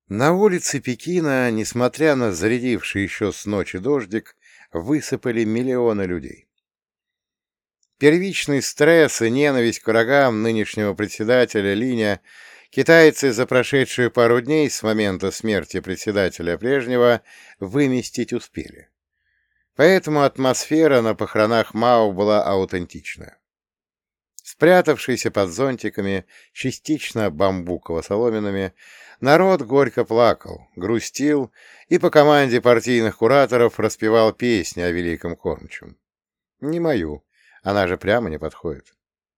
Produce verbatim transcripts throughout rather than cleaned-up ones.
На улице Пекина, несмотря на зарядивший еще с ночи дождик, высыпали миллионы людей. Первичный стресс и ненависть к врагам нынешнего председателя Линя китайцы за прошедшие пару дней с момента смерти председателя прежнего выместить успели. Поэтому атмосфера на похоронах Мао была аутентичная. Спрятавшийся под зонтиками, частично бамбуково-соломенными, народ горько плакал, грустил и по команде партийных кураторов распевал песни о великом кормчем. Не мою, она же прямо не подходит.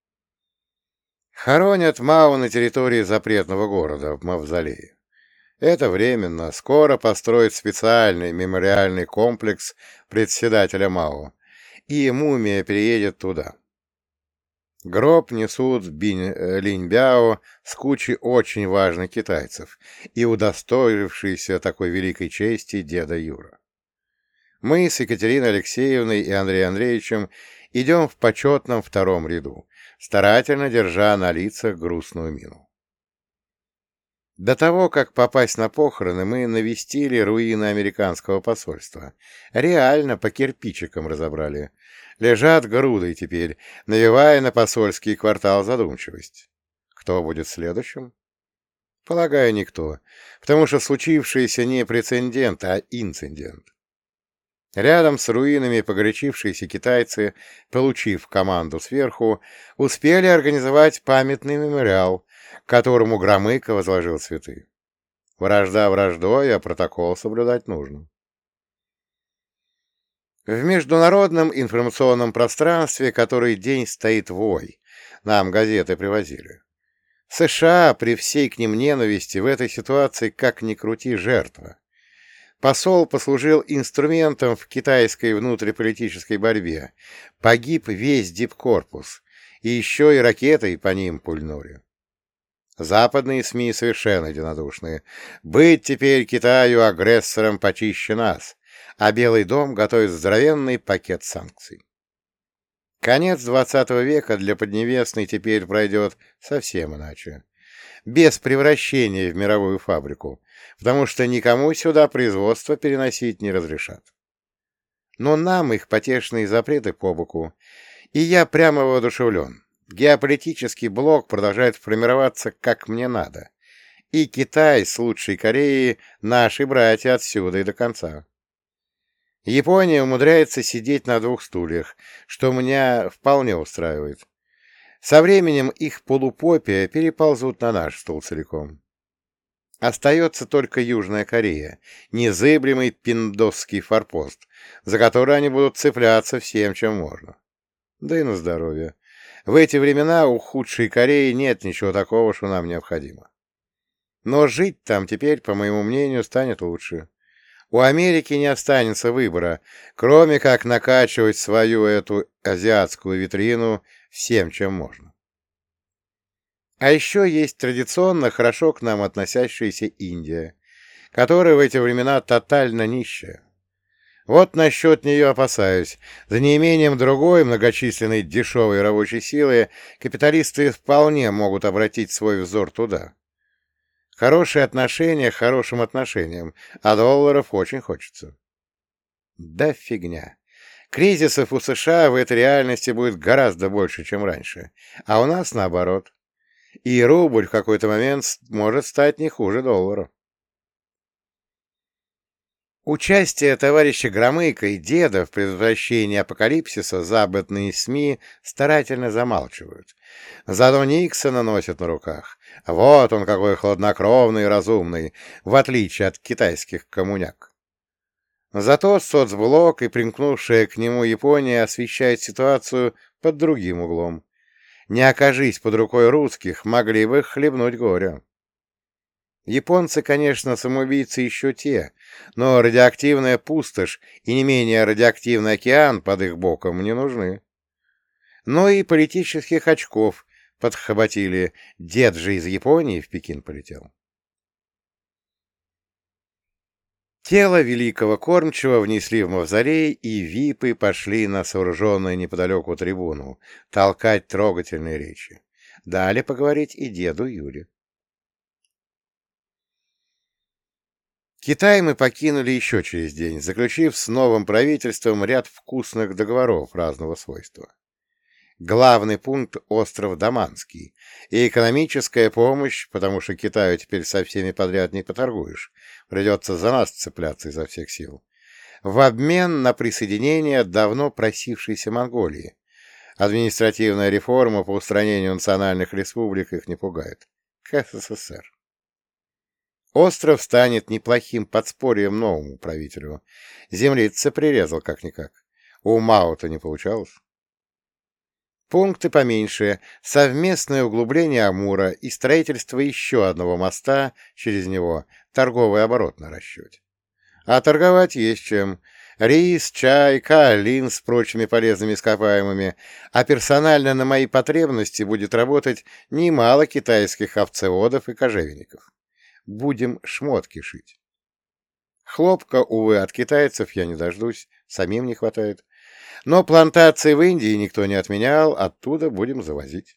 Хоронят Мао на территории запретного города, в мавзолее. Это временно, скоро построят специальный мемориальный комплекс председателя Мао, и мумия переедет туда. Гроб несут Бинь, Линьбяо с кучей очень важных китайцев и удостоившийся такой великой чести деда Юра. Мы с Екатериной Алексеевной и Андреем Андреевичем идем в почетном втором ряду, старательно держа на лицах грустную мину. До того, как попасть на похороны, мы навестили руины американского посольства. Реально по кирпичикам разобрали. Лежат грудой теперь, навевая на посольский квартал задумчивость. Кто будет следующим? Полагаю, никто, потому что случившееся не прецедент, а инцидент. Рядом с руинами погорячившиеся китайцы, получив команду сверху, успели организовать памятный мемориал, к которому Громыко возложил цветы. Вражда враждой, а протокол соблюдать нужно. В международном информационном пространстве который день стоит вой, нам газеты привозили. США при всей к ним ненависти в этой ситуации как ни крути жертва. Посол послужил инструментом в китайской внутриполитической борьбе, погиб весь дипкорпус, и еще и ракетой по ним пульнули. Западные СМИ совершенно единодушные. Быть теперь Китаю агрессором почище нас, а Белый дом готовит здоровенный пакет санкций. Конец двадцатого века для Поднебесной теперь пройдет совсем иначе. Без превращения в мировую фабрику, потому что никому сюда производство переносить не разрешат. Но нам их потешные запреты по боку, и я прямо воодушевлен. Геополитический блок продолжает формироваться как мне надо, и Китай с лучшей Кореей — наши братья отсюда и до конца. Япония умудряется сидеть на двух стульях, что меня вполне устраивает. Со временем их полупопия переползут на наш стул целиком. Остается только Южная Корея, незыблемый пиндосский форпост, за который они будут цепляться всем, чем можно. Да и на здоровье. В эти времена у худшей Кореи нет ничего такого, что нам необходимо. Но жить там теперь, по моему мнению, станет лучше. У Америки не останется выбора, кроме как накачивать свою эту азиатскую витрину всем, чем можно. А еще есть традиционно хорошо к нам относящаяся Индия, которая в эти времена тотально нищая. Вот насчет нее опасаюсь. За неимением другой многочисленной дешевой рабочей силы капиталисты вполне могут обратить свой взор туда. Хорошие отношения хорошим отношениям, а долларов очень хочется. Да фигня. Кризисов у США в этой реальности будет гораздо больше, чем раньше, а у нас наоборот. И рубль в какой-то момент может стать не хуже доллара. Участие товарища Громыка и деда в предотвращении апокалипсиса западные СМИ старательно замалчивают. Зато Никсона носят на руках. Вот он какой хладнокровный и разумный, в отличие от китайских коммуняк. Зато соцблок и примкнувшая к нему Япония освещает ситуацию под другим углом. Не окажись под рукой русских, могли бы хлебнуть горя. Японцы, конечно, самоубийцы еще те, но радиоактивная пустошь и не менее радиоактивный океан под их боком не нужны. Но и политических очков подхватили, дед же из Японии в Пекин полетел. Тело великого кормчего внесли в мавзолей, и випы пошли на сооруженную неподалеку трибуну, толкать трогательные речи. Дали поговорить и деду Юре. Китай мы покинули еще через день, заключив с новым правительством ряд вкусных договоров разного свойства. Главный пункт — остров Даманский, и экономическая помощь, потому что Китаю теперь со всеми подряд не поторгуешь, придется за нас цепляться изо всех сил, в обмен на присоединение давно просившейся Монголии. Административная реформа по устранению национальных республик их не пугает. К СССР. Остров станет неплохим подспорьем новому правителю. Землица прирезал как-никак. У Мао-то не получалось. Пункты поменьше — совместное углубление Амура и строительство еще одного моста через него, торговый оборот на расчете. А торговать есть чем. Рис, чай, каолин с прочими полезными ископаемыми, а персонально на мои потребности будет работать немало китайских овцеводов и кожевенников. Будем шмотки шить. Хлопка, увы, от китайцев я не дождусь, самим не хватает. Но плантации в Индии никто не отменял, оттуда будем завозить.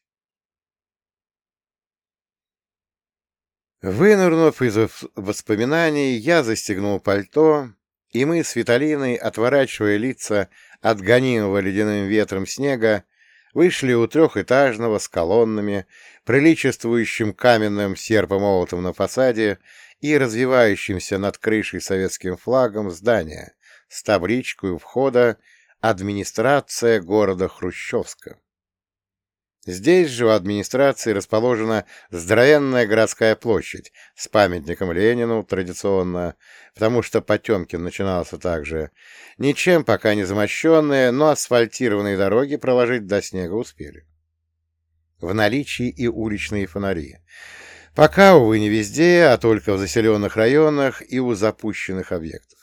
Вынырнув из воспоминаний, я застегнул пальто, и мы с Виталиной, отворачивая лица от гонимого ледяным ветром снега, вышли у трехэтажного с колоннами, приличествующим каменным серпомолотом на фасаде и развивающимся над крышей советским флагом здания с табличкой у входа «Администрация города Хрущевска». Здесь же у администрации расположена здоровенная городская площадь с памятником Ленину, традиционно, потому что Потемкин начинался так же. Ничем пока не замощенные, но асфальтированные дороги проложить до снега успели. В наличии и уличные фонари. Пока, увы, не везде, а только в заселенных районах и у запущенных объектов.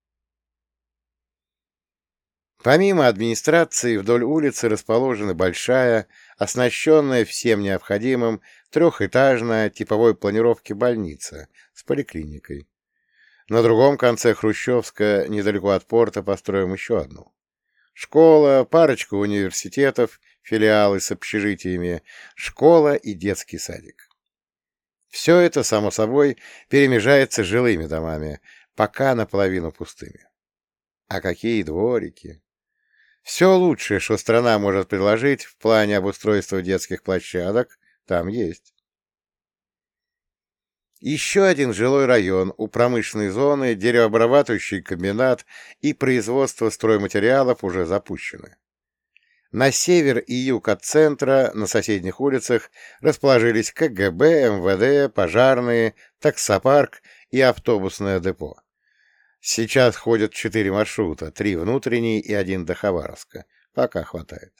Помимо администрации, вдоль улицы расположена большая, оснащенная всем необходимым, трехэтажная типовой планировки больница с поликлиникой. На другом конце Хрущевска, недалеко от порта, построим еще одну. Школа, парочка университетов, филиалы с общежитиями, школа и детский садик. Все это, само собой, перемежается жилыми домами, пока наполовину пустыми. А какие дворики! Все лучшее, что страна может предложить в плане обустройства детских площадок, там есть. Еще один жилой район, у промышленной зоны, деревообрабатывающий комбинат и производство стройматериалов уже запущены. На север и юг от центра, на соседних улицах, расположились ка гэ бэ, эм вэ дэ, пожарные, таксопарк и автобусное депо. Сейчас ходят четыре маршрута, три внутренние и один до Хабаровска. Пока хватает.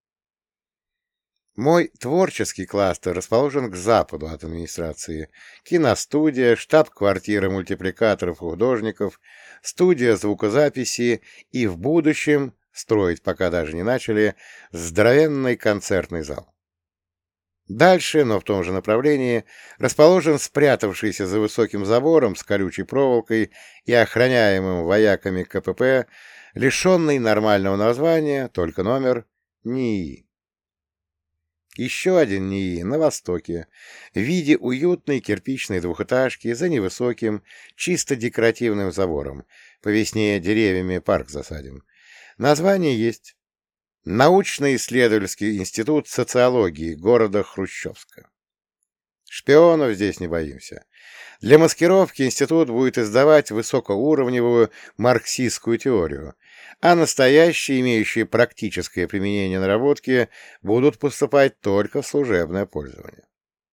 Мой творческий кластер расположен к западу от администрации. Киностудия, штаб-квартира мультипликаторов и художников, студия звукозаписи и в будущем, строить пока даже не начали, здоровенный концертный зал. Дальше, но в том же направлении, расположен спрятавшийся за высоким забором с колючей проволокой и охраняемым вояками ка пэ пэ, лишенный нормального названия, только номер НИИ. Еще один НИИ на востоке, в виде уютной кирпичной двухэтажки за невысоким, чисто декоративным забором, по весне деревьями парк засадим. Название есть. Научно-исследовательский институт социологии города Хрущевска. Шпионов здесь не боимся. Для маскировки институт будет издавать высокоуровневую марксистскую теорию, а настоящие, имеющие практическое применение наработки, будут поступать только в служебное пользование.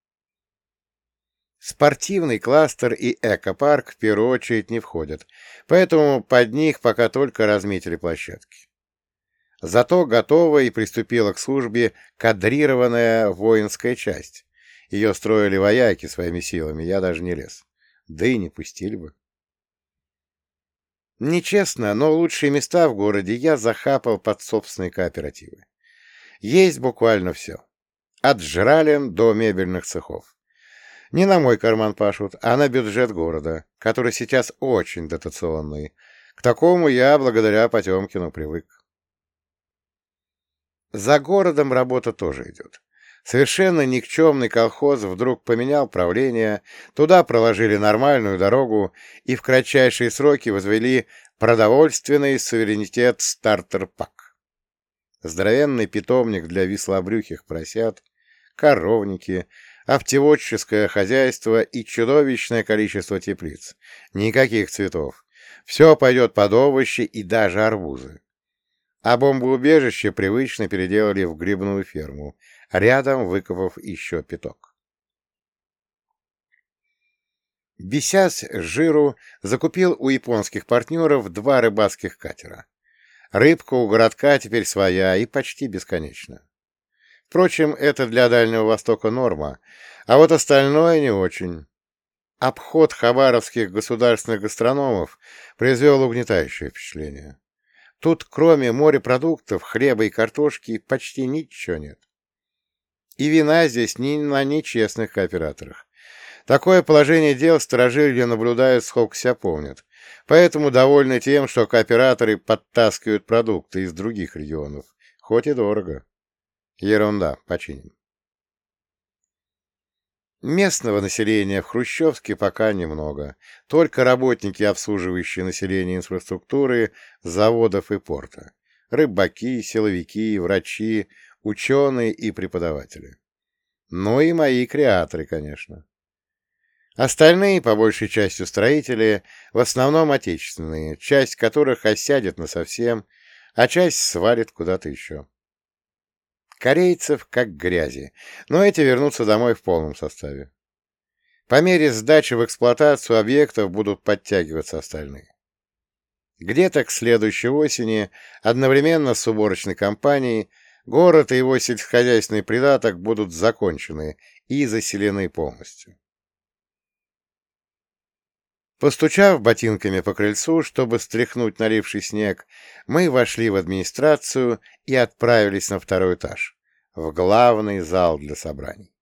Спортивный кластер и экопарк в первую очередь не входят, поэтому под них пока только разметили площадки. Зато готова и приступила к службе кадрированная воинская часть. Ее строили вояки своими силами, я даже не лез. Да и не пустили бы. Нечестно, но лучшие места в городе я захапал под собственные кооперативы. Есть буквально все. От жрален до мебельных цехов. Не на мой карман пашут, а на бюджет города, который сейчас очень дотационный. К такому я, благодаря Потемкину, привык. За городом работа тоже идет. Совершенно никчемный колхоз вдруг поменял правление, туда проложили нормальную дорогу и в кратчайшие сроки возвели продовольственный суверенитет стартер-пак. Здоровенный питомник для вислобрюхих поросят, коровники, овцеводческое хозяйство и чудовищное количество теплиц. Никаких цветов. Все пойдет под овощи и даже арбузы. А бомбоубежище привычно переделали в грибную ферму, рядом выкопав еще пяток. Бесясь с жиру, закупил у японских партнеров два рыбацких катера. Рыбка у городка теперь своя и почти бесконечна. Впрочем, это для Дальнего Востока норма, а вот остальное не очень. Обход хабаровских государственных гастрономов произвел угнетающее впечатление. Тут, кроме морепродуктов, хлеба и картошки, почти ничего нет. И вина здесь не на нечестных кооператорах. Такое положение дел старожилья наблюдают, сколько себя помнят. Поэтому довольны тем, что кооператоры подтаскивают продукты из других регионов, хоть и дорого. Ерунда, починим. Местного населения в Хрущевске пока немного. Только работники, обслуживающие население инфраструктуры, заводов и порта. Рыбаки, силовики, врачи, ученые и преподаватели. Ну и мои креаторы, конечно. Остальные, по большей части строители, в основном отечественные, часть которых осядет насовсем, а часть свалит куда-то еще. Корейцев как грязи, но эти вернутся домой в полном составе. По мере сдачи в эксплуатацию объектов будут подтягиваться остальные. Где-то к следующей осени, одновременно с уборочной кампанией, город и его сельскохозяйственный придаток будут закончены и заселены полностью. Постучав ботинками по крыльцу, чтобы стряхнуть наливший снег, мы вошли в администрацию и отправились на второй этаж, в главный зал для собраний.